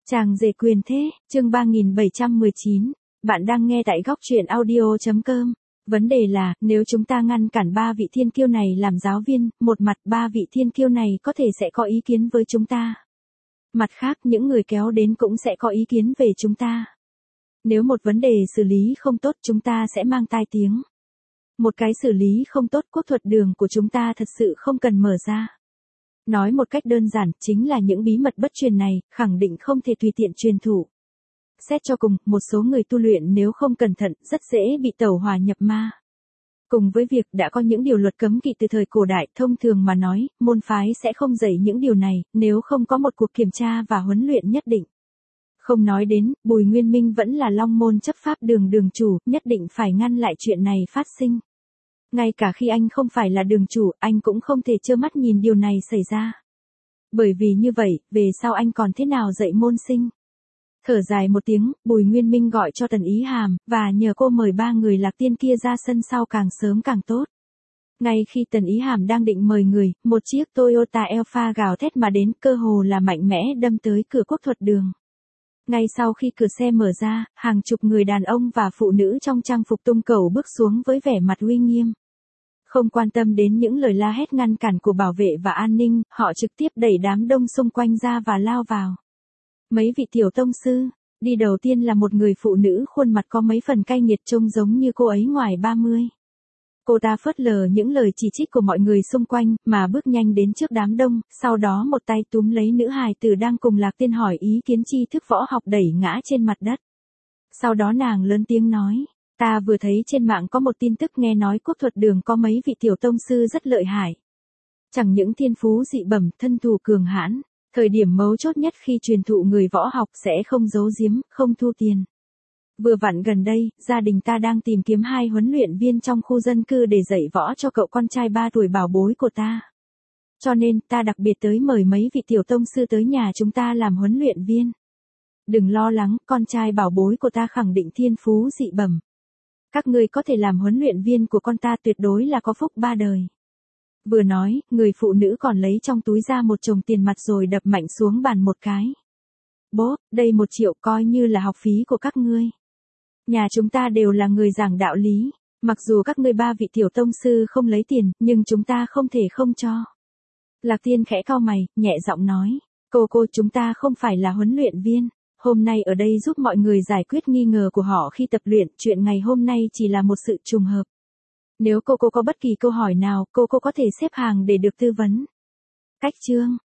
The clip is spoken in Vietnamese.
Chàng rể quyền thế, chương 3719. Bạn đang nghe tại góc truyện audio.com. Vấn đề là, nếu chúng ta ngăn cản ba vị thiên kiêu này làm giáo viên, một mặt ba vị thiên kiêu này có thể sẽ có ý kiến với chúng ta. Mặt khác, những người kéo đến cũng sẽ có ý kiến về chúng ta. Nếu một vấn đề xử lý không tốt, chúng ta sẽ mang tai tiếng. Một cái xử lý không tốt, quốc thuật đường của chúng ta thật sự không cần mở ra. Nói một cách đơn giản, chính là những bí mật bất truyền này, khẳng định không thể tùy tiện truyền thụ. Xét cho cùng, một số người tu luyện nếu không cẩn thận, rất dễ bị tẩu hỏa nhập ma. Cùng với việc đã có những điều luật cấm kỵ từ thời cổ đại, thông thường mà nói, môn phái sẽ không dạy những điều này, nếu không có một cuộc kiểm tra và huấn luyện nhất định. Không nói đến, Bùi Nguyên Minh vẫn là long môn chấp pháp đường đường chủ, nhất định phải ngăn lại chuyện này phát sinh. Ngay cả khi anh không phải là đường chủ, anh cũng không thể trơ mắt nhìn điều này xảy ra. Bởi vì như vậy, về sau anh còn thế nào dạy môn sinh? Thở dài một tiếng, Bùi Nguyên Minh gọi cho Tần Ý Hàm, và nhờ cô mời ba người Lạc Tiên kia ra sân sau càng sớm càng tốt. Ngay khi Tần Ý Hàm đang định mời người, một chiếc Toyota Alphard gào thét mà đến, cơ hồ là mạnh mẽ đâm tới cửa quốc thuật đường. Ngay sau khi cửa xe mở ra, hàng chục người đàn ông và phụ nữ trong trang phục tung cầu bước xuống với vẻ mặt uy nghiêm. Không quan tâm đến những lời la hét ngăn cản của bảo vệ và an ninh, họ trực tiếp đẩy đám đông xung quanh ra và lao vào. Mấy vị tiểu tông sư, đi đầu tiên là một người phụ nữ khuôn mặt có mấy phần cay nghiệt trông giống như cô ấy ngoài 30. Cô ta phớt lờ những lời chỉ trích của mọi người xung quanh, mà bước nhanh đến trước đám đông, sau đó một tay túm lấy nữ hài tử đang cùng Lạc Tiên hỏi ý kiến tri thức võ học đẩy ngã trên mặt đất. Sau đó nàng lớn tiếng nói, ta vừa thấy trên mạng có một tin tức nghe nói quốc thuật đường có mấy vị tiểu tông sư rất lợi hại. Chẳng những thiên phú dị bẩm, thân thủ cường hãn, thời điểm mấu chốt nhất khi truyền thụ người võ học sẽ không giấu giếm, không thu tiền. Vừa vặn gần đây, gia đình ta đang tìm kiếm 2 huấn luyện viên trong khu dân cư để dạy võ cho cậu con trai 3 tuổi bảo bối của ta. Cho nên, ta đặc biệt tới mời mấy vị tiểu tông sư tới nhà chúng ta làm huấn luyện viên. Đừng lo lắng, con trai bảo bối của ta khẳng định thiên phú dị bẩm. Các ngươi có thể làm huấn luyện viên của con ta, tuyệt đối là có phúc 3 đời. Vừa nói, người phụ nữ còn lấy trong túi ra một chồng tiền mặt rồi đập mạnh xuống bàn một cái. Bố, đây 1 triệu coi như là học phí của các ngươi. Nhà chúng ta đều là người giảng đạo lý, mặc dù các ngươi 3 vị tiểu tông sư không lấy tiền, nhưng chúng ta không thể không cho. Lạc Tiên khẽ cau mày, nhẹ giọng nói, cô chúng ta không phải là huấn luyện viên, hôm nay ở đây giúp mọi người giải quyết nghi ngờ của họ khi tập luyện, chuyện ngày hôm nay chỉ là một sự trùng hợp. Nếu cô có bất kỳ câu hỏi nào, cô có thể xếp hàng để được tư vấn. Cách chương,